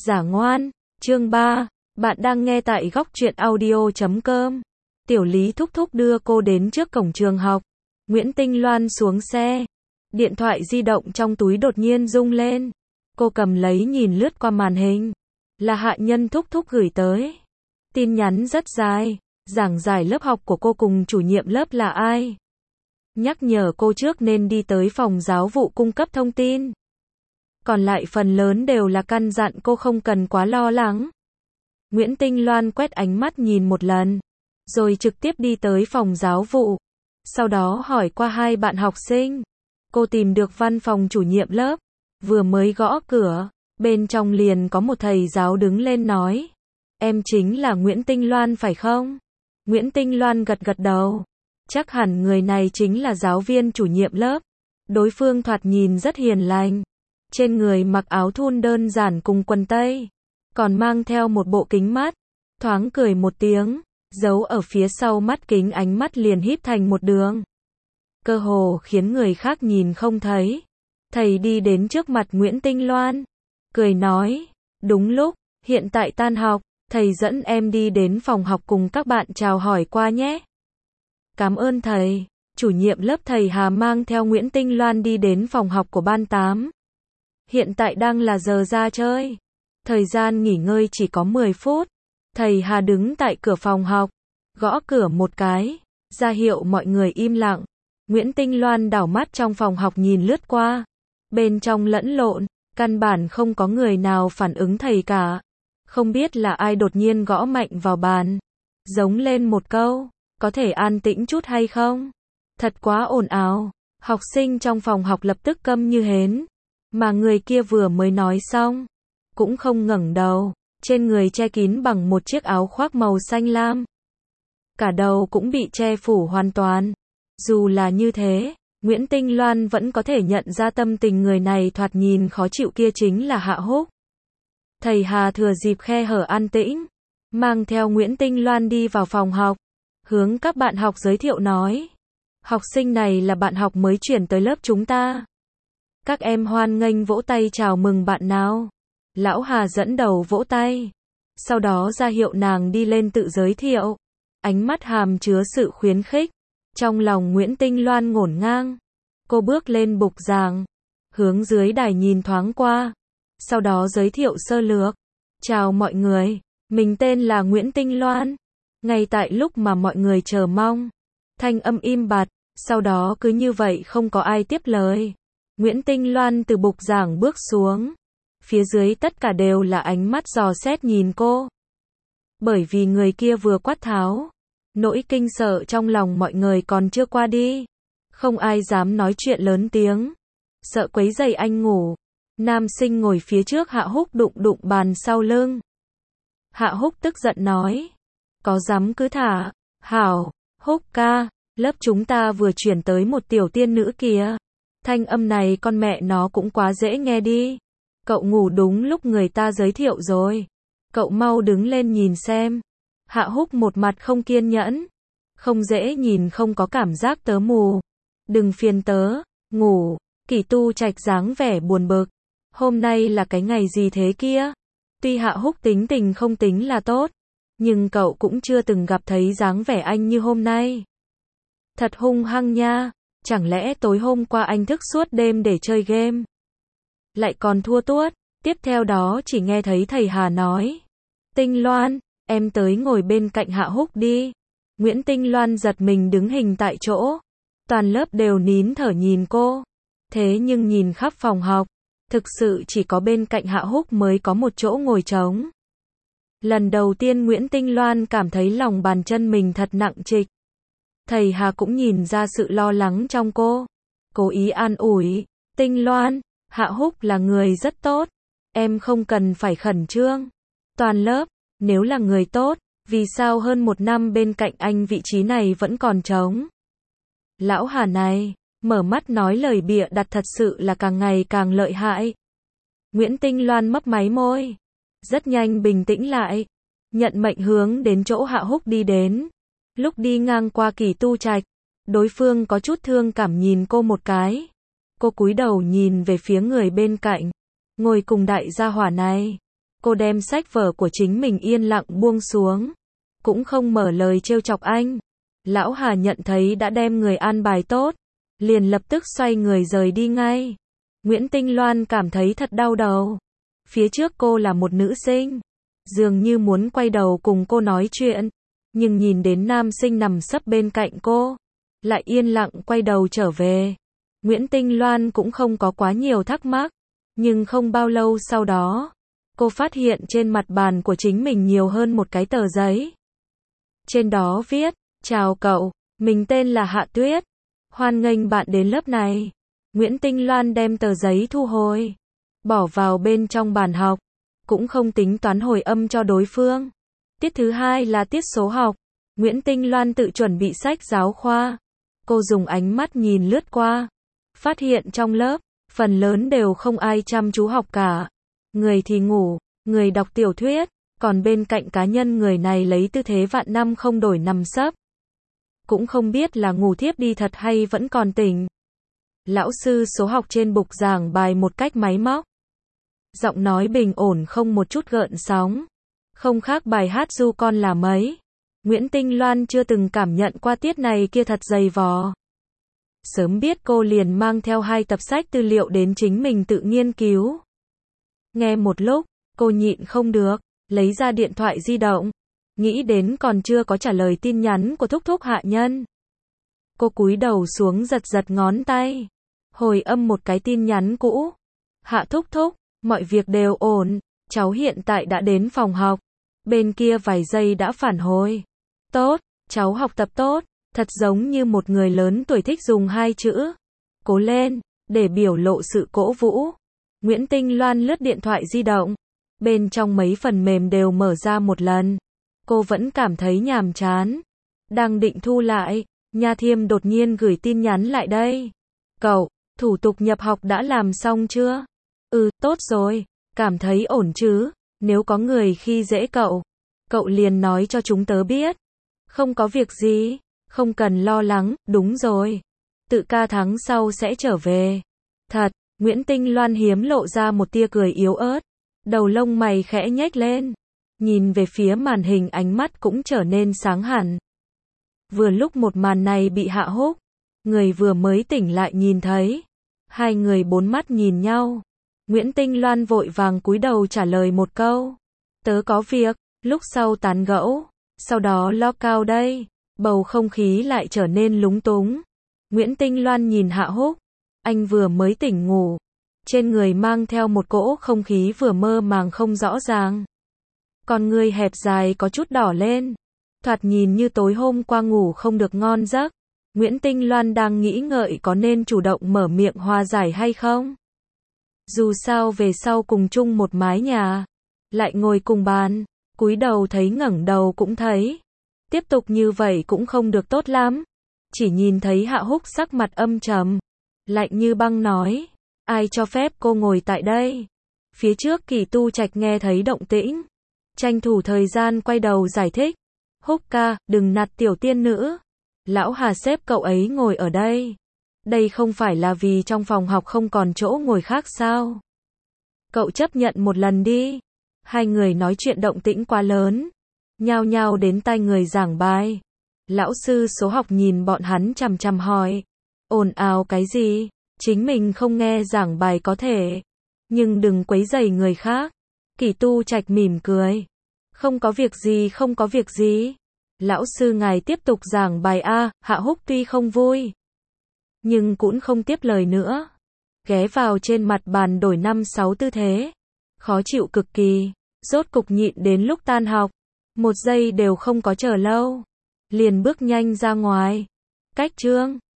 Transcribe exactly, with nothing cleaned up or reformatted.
Giả ngoan, chương ba, bạn đang nghe tại góc truyện audio chấm com. Tiểu Lý thúc thúc đưa cô đến trước cổng trường học. Nguyễn Tinh Loan xuống xe. Điện thoại di động trong túi đột nhiên rung lên. Cô cầm lấy nhìn lướt qua màn hình. Là Hạ Nhân thúc thúc gửi tới. Tin nhắn rất dài, giảng giải lớp học của cô cùng chủ nhiệm lớp là ai. Nhắc nhở cô trước nên đi tới phòng giáo vụ cung cấp thông tin. Còn lại phần lớn đều là căn dặn cô không cần quá lo lắng. Nguyễn Tinh Loan quét ánh mắt nhìn một lần, rồi trực tiếp đi tới phòng giáo vụ. Sau đó hỏi qua hai bạn học sinh. Cô tìm được văn phòng chủ nhiệm lớp. Vừa mới gõ cửa, bên trong liền có một thầy giáo đứng lên nói. Em chính là Nguyễn Tinh Loan phải không? Nguyễn Tinh Loan gật gật đầu. Chắc hẳn người này chính là giáo viên chủ nhiệm lớp. Đối phương thoạt nhìn rất hiền lành. Trên người mặc áo thun đơn giản cùng quần tây. Còn mang theo một bộ kính mắt. Thoáng cười một tiếng. Giấu ở phía sau mắt kính ánh mắt liền híp thành một đường. Cơ hồ khiến người khác nhìn không thấy. Thầy đi đến trước mặt Nguyễn Tinh Loan. Cười nói. Đúng lúc, hiện tại tan học. Thầy dẫn em đi đến phòng học cùng các bạn chào hỏi qua nhé. Cảm ơn thầy. Chủ nhiệm lớp thầy Hà mang theo Nguyễn Tinh Loan đi đến phòng học của ban tám. Hiện tại đang là giờ ra chơi. Thời gian nghỉ ngơi chỉ có mười phút. Thầy Hà đứng tại cửa phòng học. Gõ cửa một cái. Ra hiệu mọi người im lặng. Nguyễn Tinh Loan đảo mắt trong phòng học nhìn lướt qua. Bên trong lẫn lộn. Căn bản không có người nào phản ứng thầy cả. Không biết là ai đột nhiên gõ mạnh vào bàn. Giống lên một câu. Có thể an tĩnh chút hay không? Thật quá ồn ào. Học sinh trong phòng học lập tức câm như hến. Mà người kia vừa mới nói xong. Cũng không ngẩng đầu. Trên người che kín bằng một chiếc áo khoác màu xanh lam. Cả đầu cũng bị che phủ hoàn toàn. Dù là như thế, Nguyễn Tinh Loan vẫn có thể nhận ra tâm tình người này thoạt nhìn khó chịu kia chính là Hạ Húc. Thầy Hà thừa dịp khe hở an tĩnh. Mang theo Nguyễn Tinh Loan đi vào phòng học. Hướng các bạn học giới thiệu nói. Học sinh này là bạn học mới chuyển tới lớp chúng ta. Các em hoan nghênh vỗ tay chào mừng bạn nào. Lão Hà dẫn đầu vỗ tay. Sau đó ra hiệu nàng đi lên tự giới thiệu. Ánh mắt hàm chứa sự khuyến khích. Trong lòng Nguyễn Tinh Loan ngổn ngang. Cô bước lên bục giảng. Hướng dưới đài nhìn thoáng qua. Sau đó giới thiệu sơ lược. Chào mọi người. Mình tên là Nguyễn Tinh Loan. Ngay tại lúc mà mọi người chờ mong. Thanh âm im bặt. Sau đó cứ như vậy không có ai tiếp lời. Nguyễn Tinh Loan từ bục giảng bước xuống. Phía dưới tất cả đều là ánh mắt dò xét nhìn cô. Bởi vì người kia vừa quát tháo. Nỗi kinh sợ trong lòng mọi người còn chưa qua đi. Không ai dám nói chuyện lớn tiếng. Sợ quấy rầy anh ngủ. Nam sinh ngồi phía trước Hạ Húc đụng đụng bàn sau lưng. Hạ Húc tức giận nói. Có dám cứ thả. Hảo, Húc ca, lớp chúng ta vừa chuyển tới một tiểu tiên nữ kìa. Thanh âm này con mẹ nó cũng quá dễ nghe đi. Cậu ngủ đúng lúc người ta giới thiệu rồi. Cậu mau đứng lên nhìn xem. Hạ Húc một mặt không kiên nhẫn. Không dễ nhìn không có cảm giác tớ mù. Đừng phiền tớ, ngủ. Kỳ Tu Trạch dáng vẻ buồn bực. Hôm nay là cái ngày gì thế kia? Tuy Hạ Húc tính tình không tính là tốt. Nhưng cậu cũng chưa từng gặp thấy dáng vẻ anh như hôm nay. Thật hung hăng nha. Chẳng lẽ tối hôm qua anh thức suốt đêm để chơi game? Lại còn thua tuốt. Tiếp theo đó chỉ nghe thấy thầy Hà nói. Tinh Loan, em tới ngồi bên cạnh Hạ Húc đi. Nguyễn Tinh Loan giật mình đứng hình tại chỗ. Toàn lớp đều nín thở nhìn cô. Thế nhưng nhìn khắp phòng học. Thực sự chỉ có bên cạnh Hạ Húc mới có một chỗ ngồi trống. Lần đầu tiên Nguyễn Tinh Loan cảm thấy lòng bàn chân mình thật nặng trịch. Thầy Hà cũng nhìn ra sự lo lắng trong cô. Cố ý an ủi. Tinh Loan, Hạ Húc là người rất tốt. Em không cần phải khẩn trương. Toàn lớp, nếu là người tốt, vì sao hơn một năm bên cạnh anh vị trí này vẫn còn trống? Lão Hà này, mở mắt nói lời bịa đặt thật sự là càng ngày càng lợi hại. Nguyễn Tinh Loan mấp máy môi. Rất nhanh bình tĩnh lại. Nhận mệnh hướng đến chỗ Hạ Húc đi đến. Lúc đi ngang qua Kỳ Tu Trạch, đối phương có chút thương cảm nhìn cô một cái. Cô cúi đầu nhìn về phía người bên cạnh. Ngồi cùng đại gia hỏa này. Cô đem sách vở của chính mình yên lặng buông xuống. Cũng không mở lời trêu chọc anh. Lão Hà nhận thấy đã đem người an bài tốt. Liền lập tức xoay người rời đi ngay. Nguyễn Tinh Loan cảm thấy thật đau đầu. Phía trước cô là một nữ sinh. Dường như muốn quay đầu cùng cô nói chuyện. Nhưng nhìn đến nam sinh nằm sấp bên cạnh cô. Lại yên lặng quay đầu trở về. Nguyễn Tinh Loan cũng không có quá nhiều thắc mắc. Nhưng không bao lâu sau đó, cô phát hiện trên mặt bàn của chính mình nhiều hơn một cái tờ giấy. Trên đó viết, chào cậu, mình tên là Hạ Tuyết. Hoan nghênh bạn đến lớp này. Nguyễn Tinh Loan đem tờ giấy thu hồi. Bỏ vào bên trong bàn học. Cũng không tính toán hồi âm cho đối phương. Tiết thứ hai là tiết số học. Nguyễn Tinh Loan tự chuẩn bị sách giáo khoa. Cô dùng ánh mắt nhìn lướt qua. Phát hiện trong lớp, phần lớn đều không ai chăm chú học cả. Người thì ngủ, người đọc tiểu thuyết, còn bên cạnh cá nhân người này lấy tư thế vạn năm không đổi nằm sấp. Cũng không biết là ngủ thiếp đi thật hay vẫn còn tỉnh. Lão sư số học trên bục giảng bài một cách máy móc. Giọng nói bình ổn không một chút gợn sóng. Không khác bài hát Du Con là mấy. Nguyễn Tinh Loan chưa từng cảm nhận qua tiết này kia thật dày vò. Sớm biết cô liền mang theo hai tập sách tư liệu đến chính mình tự nghiên cứu. Nghe một lúc, cô nhịn không được, lấy ra điện thoại di động. Nghĩ đến còn chưa có trả lời tin nhắn của thúc thúc Hạ Nhân. Cô cúi đầu xuống giật giật ngón tay. Hồi âm một cái tin nhắn cũ. Hạ thúc thúc, mọi việc đều ổn. Cháu hiện tại đã đến phòng học. Bên kia vài giây đã phản hồi. Tốt, cháu học tập tốt. Thật giống như một người lớn tuổi thích dùng hai chữ. Cố lên, để biểu lộ sự cổ vũ. Nguyễn Tinh Loan lướt điện thoại di động. Bên trong mấy phần mềm đều mở ra một lần. Cô vẫn cảm thấy nhàm chán. Đang định thu lại, Nha Thiêm đột nhiên gửi tin nhắn lại đây. Cậu, thủ tục nhập học đã làm xong chưa? Ừ, tốt rồi, cảm thấy ổn chứ. Nếu có người khi dễ cậu, cậu liền nói cho chúng tớ biết. Không có việc gì, không cần lo lắng, đúng rồi. Tự ca tháng sau sẽ trở về. Thật, Nguyễn Tinh Loan hiếm lộ ra một tia cười yếu ớt. Đầu lông mày khẽ nhếch lên. Nhìn về phía màn hình ánh mắt cũng trở nên sáng hẳn. Vừa lúc một màn này bị Hạ Húc, người vừa mới tỉnh lại nhìn thấy. Hai người bốn mắt nhìn nhau. Nguyễn Tinh Loan vội vàng cúi đầu trả lời một câu. Tớ có việc, lúc sau tán gẫu. Sau đó lo cao đây. Bầu không khí lại trở nên lúng túng. Nguyễn Tinh Loan nhìn Hạ Húc. Anh vừa mới tỉnh ngủ. Trên người mang theo một cỗ không khí vừa mơ màng không rõ ràng. Con người hẹp dài có chút đỏ lên. Thoạt nhìn như tối hôm qua ngủ không được ngon giấc. Nguyễn Tinh Loan đang nghĩ ngợi có nên chủ động mở miệng hòa giải hay không. Dù sao về sau cùng chung một mái nhà. Lại ngồi cùng bàn. Cúi đầu thấy ngẩng đầu cũng thấy. Tiếp tục như vậy cũng không được tốt lắm. Chỉ nhìn thấy Hạ Húc sắc mặt âm trầm. Lạnh như băng nói. Ai cho phép cô ngồi tại đây? Phía trước Kỳ Tu Trạch nghe thấy động tĩnh. Tranh thủ thời gian quay đầu giải thích. Húc ca, đừng nạt tiểu tiên nữ. Lão Hà xếp cậu ấy ngồi ở đây. Đây không phải là vì trong phòng học không còn chỗ ngồi khác sao? Cậu chấp nhận một lần đi. Hai người nói chuyện động tĩnh quá lớn. Nhao nhao đến tai người giảng bài. Lão sư số học nhìn bọn hắn chằm chằm hỏi. Ồn ào cái gì? Chính mình không nghe giảng bài có thể. Nhưng đừng quấy rầy người khác. Kỳ Tu Trạch mỉm cười. Không có việc gì không có việc gì. Lão sư ngài tiếp tục giảng bài a. Hạ Húc tuy không vui. Nhưng cũng không tiếp lời nữa. Ghé vào trên mặt bàn đổi năm sáu tư thế. Khó chịu cực kỳ. Rốt cục nhịn đến lúc tan học. Một giây đều không có chờ lâu. Liền bước nhanh ra ngoài. Cách chương.